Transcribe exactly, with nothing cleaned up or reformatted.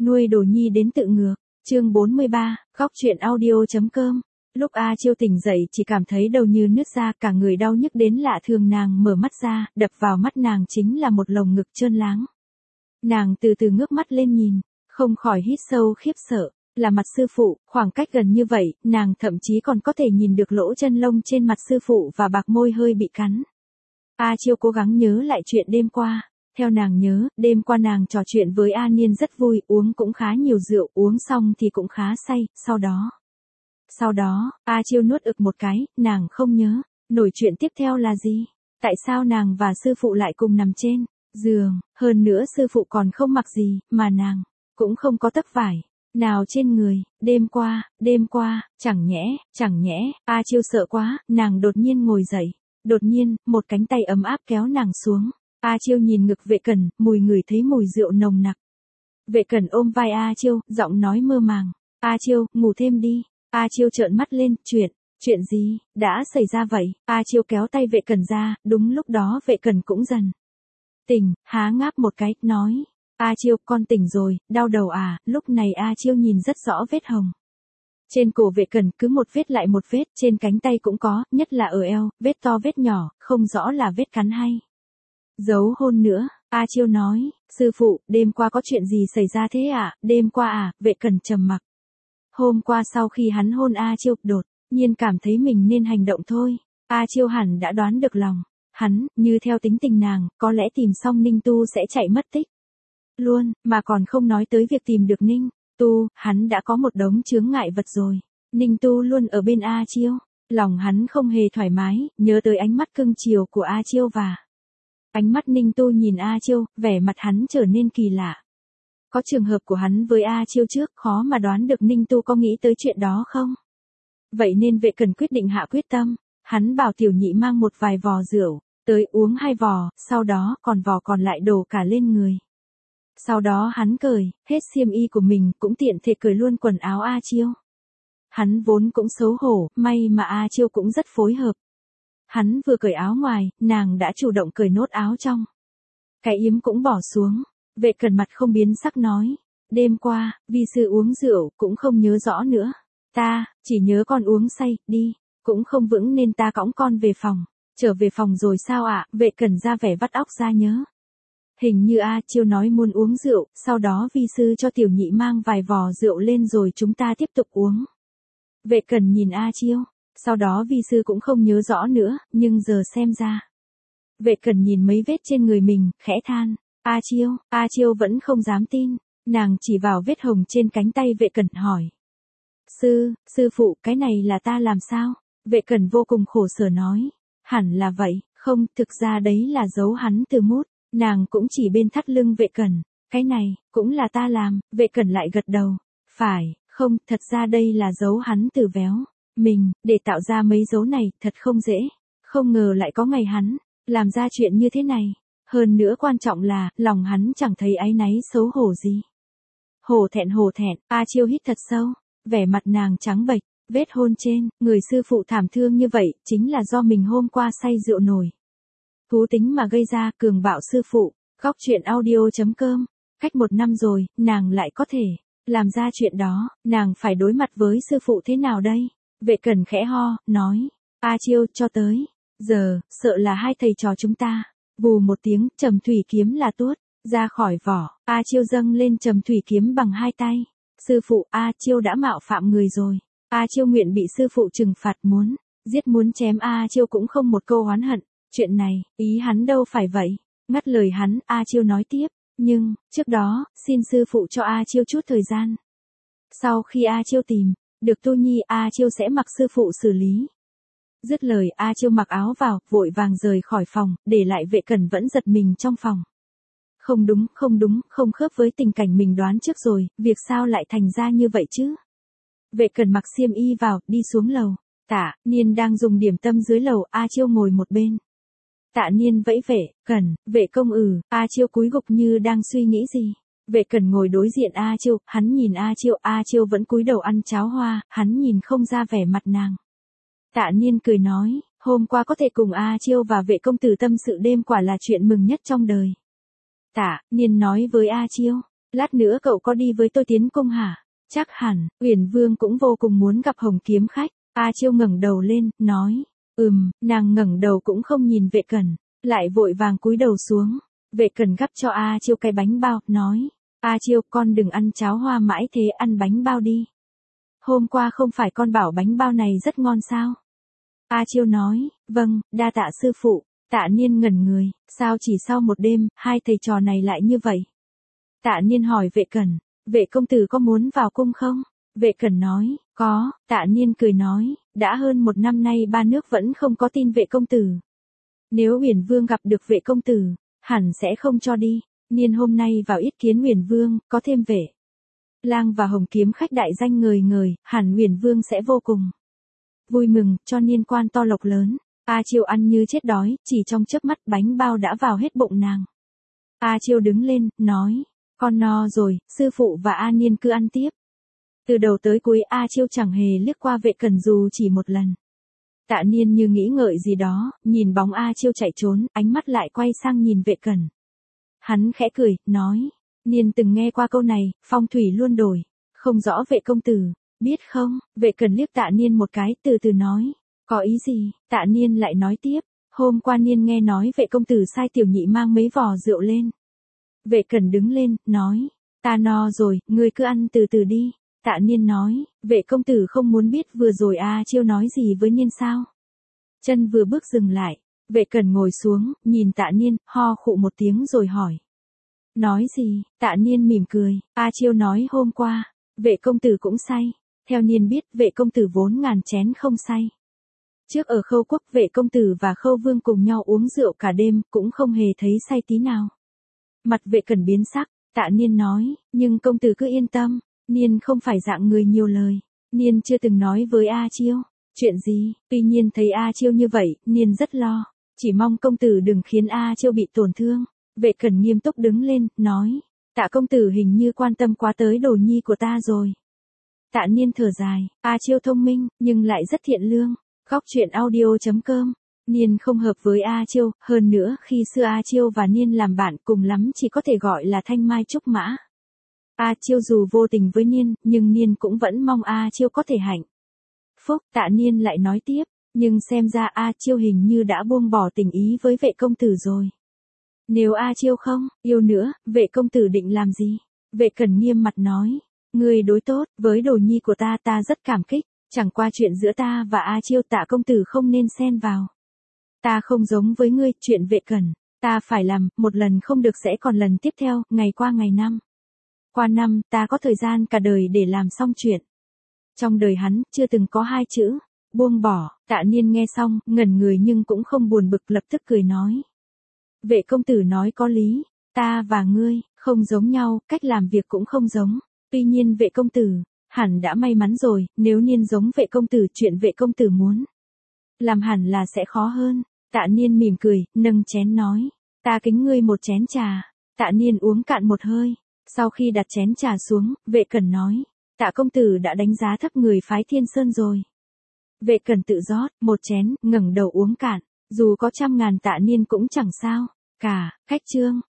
Nuôi đồ nhi đến tự ngược. Chương bốn mươi ba, góc truyện audio.com. Lúc A Chiêu tỉnh dậy chỉ cảm thấy đầu như nứt ra, cả người đau nhức đến lạ thường. Nàng mở mắt ra, đập vào mắt nàng chính là một lồng ngực trơn láng. Nàng từ từ ngước mắt lên nhìn, không khỏi hít sâu khiếp sợ, là mặt sư phụ, khoảng cách gần như vậy, nàng thậm chí còn có thể nhìn được lỗ chân lông trên mặt sư phụ và bạc môi hơi bị cắn. A Chiêu cố gắng nhớ lại chuyện đêm qua. Theo nàng nhớ, đêm qua nàng trò chuyện với A Niên rất vui, uống cũng khá nhiều rượu, uống xong thì cũng khá say, sau đó. Sau đó, A Chiêu nuốt ực một cái, nàng không nhớ, nổi chuyện tiếp theo là gì? Tại sao nàng và sư phụ lại cùng nằm trên giường, hơn nữa sư phụ còn không mặc gì, mà nàng cũng không có tấc vải nào trên người, đêm qua, đêm qua, chẳng nhẽ, chẳng nhẽ, A Chiêu sợ quá, nàng đột nhiên ngồi dậy, đột nhiên, một cánh tay ấm áp kéo nàng xuống. A Chiêu nhìn ngực Vệ Cẩn, mùi người thấy mùi rượu nồng nặc. Vệ Cẩn ôm vai A Chiêu, giọng nói mơ màng. A Chiêu, ngủ thêm đi. A Chiêu trợn mắt lên, chuyện, chuyện gì, đã xảy ra vậy? A Chiêu kéo tay Vệ Cẩn ra, đúng lúc đó Vệ Cẩn cũng dần tỉnh, há ngáp một cái, nói. A Chiêu, con tỉnh rồi, đau đầu à? Lúc này A Chiêu nhìn rất rõ vết hồng. Trên cổ Vệ Cẩn cứ một vết lại một vết, trên cánh tay cũng có, nhất là ở eo, vết to vết nhỏ, không rõ là vết cắn hay giấu hôn nữa. A Chiêu nói, sư phụ, đêm qua có chuyện gì xảy ra thế ạ? À? Đêm qua à? Vệ Cẩn trầm mặc. Hôm qua sau khi hắn hôn A Chiêu, đột nhiên cảm thấy mình nên hành động thôi. A Chiêu hẳn đã đoán được lòng hắn, như theo tính tình nàng, có lẽ tìm xong Ninh Tu sẽ chạy mất tích luôn, mà còn không nói tới việc tìm được Ninh Tu, hắn đã có một đống chướng ngại vật rồi. Ninh Tu luôn ở bên A Chiêu, lòng hắn không hề thoải mái, nhớ tới ánh mắt cưng chiều của A Chiêu và ánh mắt Ninh Tu nhìn A Chiêu, vẻ mặt hắn trở nên kỳ lạ. Có trường hợp của hắn với A Chiêu trước, khó mà đoán được Ninh Tu có nghĩ tới chuyện đó không? Vậy nên Vệ Cẩn quyết định hạ quyết tâm, hắn bảo tiểu nhị mang một vài vò rượu, tới uống hai vò, sau đó còn vò còn lại đổ cả lên người. Sau đó hắn cởi hết xiêm y của mình, cũng tiện thể cởi luôn quần áo A Chiêu. Hắn vốn cũng xấu hổ, may mà A Chiêu cũng rất phối hợp. Hắn vừa cởi áo ngoài, nàng đã chủ động cởi nốt áo trong. Cái yếm cũng bỏ xuống. Vệ Cẩn mặt không biến sắc nói. Đêm qua, vi sư uống rượu, cũng không nhớ rõ nữa. Ta, chỉ nhớ con uống say, đi. Cũng không vững nên ta cõng con về phòng. Trở về phòng rồi sao ạ? À? Vệ Cẩn ra vẻ vắt óc ra nhớ. Hình như A Chiêu nói muốn uống rượu, sau đó vi sư cho tiểu nhị mang vài vò rượu lên rồi chúng ta tiếp tục uống. Vệ Cẩn nhìn A Chiêu. Sau đó vi sư cũng không nhớ rõ nữa, nhưng giờ xem ra. Vệ Cẩn nhìn mấy vết trên người mình, khẽ than. A Chiêu, A Chiêu vẫn không dám tin. Nàng chỉ vào vết hồng trên cánh tay Vệ Cẩn hỏi. Sư, sư phụ, cái này là ta làm sao? Vệ Cẩn vô cùng khổ sở nói. Hẳn là vậy, không, thực ra đấy là dấu hắn từ mút. Nàng cũng chỉ bên thắt lưng Vệ Cẩn. Cái này, cũng là ta làm. Vệ Cẩn lại gật đầu. Phải, không, thật ra đây là dấu hắn từ véo mình, để tạo ra mấy dấu này, thật không dễ. Không ngờ lại có ngày hắn làm ra chuyện như thế này. Hơn nữa quan trọng là, lòng hắn chẳng thấy áy náy xấu hổ gì. Hổ thẹn hổ thẹn, A Chiêu hít thật sâu, vẻ mặt nàng trắng bệch, vết hôn trên, người sư phụ thảm thương như vậy, chính là do mình hôm qua say rượu nổi thú tính mà gây ra. Cường bạo sư phụ, góc truyện audio.com. Cách một năm rồi, nàng lại có thể làm ra chuyện đó, nàng phải đối mặt với sư phụ thế nào đây? Vệ Cẩn khẽ ho, nói. A Chiêu, cho tới giờ, sợ là hai thầy trò chúng ta. Vù một tiếng, trầm thủy kiếm là tuốt ra khỏi vỏ. A Chiêu dâng lên trầm thủy kiếm bằng hai tay. Sư phụ, A Chiêu đã mạo phạm người rồi. A Chiêu nguyện bị sư phụ trừng phạt, muốn giết muốn chém A Chiêu cũng không một câu oán hận. Chuyện này, ý hắn đâu phải vậy. Ngắt lời hắn, A Chiêu nói tiếp. Nhưng, trước đó, xin sư phụ cho A Chiêu chút thời gian. Sau khi A Chiêu tìm được Tu Nhi, A Chiêu sẽ mặc sư phụ xử lý. Dứt lời, A Chiêu mặc áo vào, vội vàng rời khỏi phòng, để lại Vệ Cẩn vẫn giật mình trong phòng. Không đúng, không đúng, không khớp với tình cảnh mình đoán trước rồi, việc sao lại thành ra như vậy chứ? Vệ Cẩn mặc xiêm y vào, đi xuống lầu. Tạ Niên đang dùng điểm tâm dưới lầu, A Chiêu ngồi một bên. Tạ Niên vẫy Vệ Cẩn, Vệ công ừ, A Chiêu cúi gục như đang suy nghĩ gì. Vệ Cẩn ngồi đối diện A Chiêu, hắn nhìn A Chiêu, A Chiêu vẫn cúi đầu ăn cháo hoa, hắn nhìn không ra vẻ mặt nàng. Tạ Niên cười nói, hôm qua có thể cùng A Chiêu và Vệ công tử tâm sự đêm quả là chuyện mừng nhất trong đời. Tạ Niên nói với A Chiêu, Lát nữa cậu có đi với tôi tiến cung hả? Chắc hẳn, Uyển Vương cũng vô cùng muốn gặp Hồng Kiếm Khách. A Chiêu ngẩng đầu lên, nói, ừm, nàng ngẩng đầu cũng không nhìn Vệ Cẩn, lại vội vàng cúi đầu xuống. Vệ Cẩn gắp cho A Chiêu cái bánh bao, nói, A Chiêu con đừng ăn cháo hoa mãi thế, ăn bánh bao đi. Hôm qua không phải con bảo bánh bao này rất ngon sao? A Chiêu nói, vâng, đa tạ sư phụ. Tạ Niên ngẩn người, sao chỉ sau một đêm, hai thầy trò này lại như vậy? Tạ Niên hỏi Vệ Cẩn, Vệ công tử có muốn vào cung không? Vệ Cẩn nói, có. Tạ Niên cười nói, đã hơn một năm nay ba nước vẫn không có tin Vệ công tử. Nếu Uyển Vương gặp được Vệ công tử, hẳn sẽ không cho đi. Niên hôm nay vào yết kiến Uyển Vương, có thêm Vệ Lang và Hồng Kiếm Khách đại danh ngời ngời, hẳn Uyển Vương sẽ vô cùng vui mừng, cho Niên quan to lộc lớn. A Chiêu ăn như chết đói, chỉ trong chớp mắt bánh bao đã vào hết bụng nàng. A Chiêu đứng lên, nói, con no rồi, sư phụ và A Niên cứ ăn tiếp. Từ đầu tới cuối A Chiêu chẳng hề liếc qua Vệ Cẩn dù chỉ một lần. Tạ Niên như nghĩ ngợi gì đó, nhìn bóng A Chiêu chạy trốn, ánh mắt lại quay sang nhìn Vệ Cẩn. Hắn khẽ cười, nói, Niên từng nghe qua câu này, phong thủy luôn đổi, không rõ Vệ công tử, biết không? Vệ Cẩn liếc Tạ Niên một cái, từ từ nói, có ý gì? Tạ Niên lại nói tiếp, hôm qua Niên nghe nói Vệ công tử sai tiểu nhị mang mấy vò rượu lên. Vệ Cẩn đứng lên, nói, ta no rồi, ngươi cứ ăn từ từ đi. Tạ Niên nói, Vệ công tử không muốn biết vừa rồi A Chiêu nói gì với Niên sao? Chân vừa bước dừng lại, Vệ Cẩn ngồi xuống, nhìn Tạ Niên, ho khụ một tiếng rồi hỏi. Nói gì? Tạ Niên mỉm cười, A Chiêu nói hôm qua, Vệ công tử cũng say. Theo Niên biết, Vệ công tử vốn ngàn chén không say. Trước ở Khâu Quốc, Vệ công tử và Khâu Vương cùng nhau uống rượu cả đêm, cũng không hề thấy say tí nào. Mặt Vệ Cẩn biến sắc, Tạ Niên nói, nhưng công tử cứ yên tâm, Niên không phải dạng người nhiều lời. Niên chưa từng nói với A Chiêu chuyện gì, tuy nhiên thấy A Chiêu như vậy, Niên rất lo, chỉ mong công tử đừng khiến A Chiêu bị tổn thương. Vệ Cẩn nghiêm túc đứng lên, nói, Tạ công tử hình như quan tâm quá tới đồ nhi của ta rồi. Tạ Niên thở dài, A Chiêu thông minh, nhưng lại rất thiện lương. Góc truyện audio chấm com. Niên không hợp với A Chiêu, hơn nữa khi xưa A Chiêu và Niên làm bạn cùng lắm chỉ có thể gọi là thanh mai trúc mã. A Chiêu dù vô tình với Niên, nhưng Niên cũng vẫn mong A Chiêu có thể hạnh phúc. Tạ Niên lại nói tiếp, nhưng xem ra A Chiêu hình như đã buông bỏ tình ý với Vệ công tử rồi. Nếu A Chiêu không yêu nữa, Vệ công tử định làm gì? Vệ Cẩn nghiêm mặt nói, ngươi đối tốt với đồ nhi của ta, ta rất cảm kích. Chẳng qua chuyện giữa ta và A Chiêu, Tạ công tử không nên xen vào. Ta không giống với ngươi, chuyện Vệ Cẩn, ta phải làm, một lần không được sẽ còn lần tiếp theo, ngày qua ngày năm. Qua năm, ta có thời gian cả đời để làm xong chuyện. Trong đời hắn, chưa từng có hai chữ, buông bỏ. Tạ Niên nghe xong, ngẩn người nhưng cũng không buồn bực, lập tức cười nói. Vệ công tử nói có lý, ta và ngươi, không giống nhau, cách làm việc cũng không giống. Tuy nhiên Vệ công tử, hẳn đã may mắn rồi, nếu Niên giống Vệ công tử, chuyện Vệ công tử muốn làm hẳn là sẽ khó hơn. Tạ Niên mỉm cười, nâng chén nói, ta kính ngươi một chén trà. Tạ Niên uống cạn một hơi, sau khi đặt chén trà xuống, Vệ Cẩn nói, Tạ công tử đã đánh giá thấp người phái Thiên Sơn rồi. Vệ Cẩn tự rót một chén, ngẩng đầu uống cạn, dù có trăm ngàn Tạ Niên cũng chẳng sao cả. Khách chương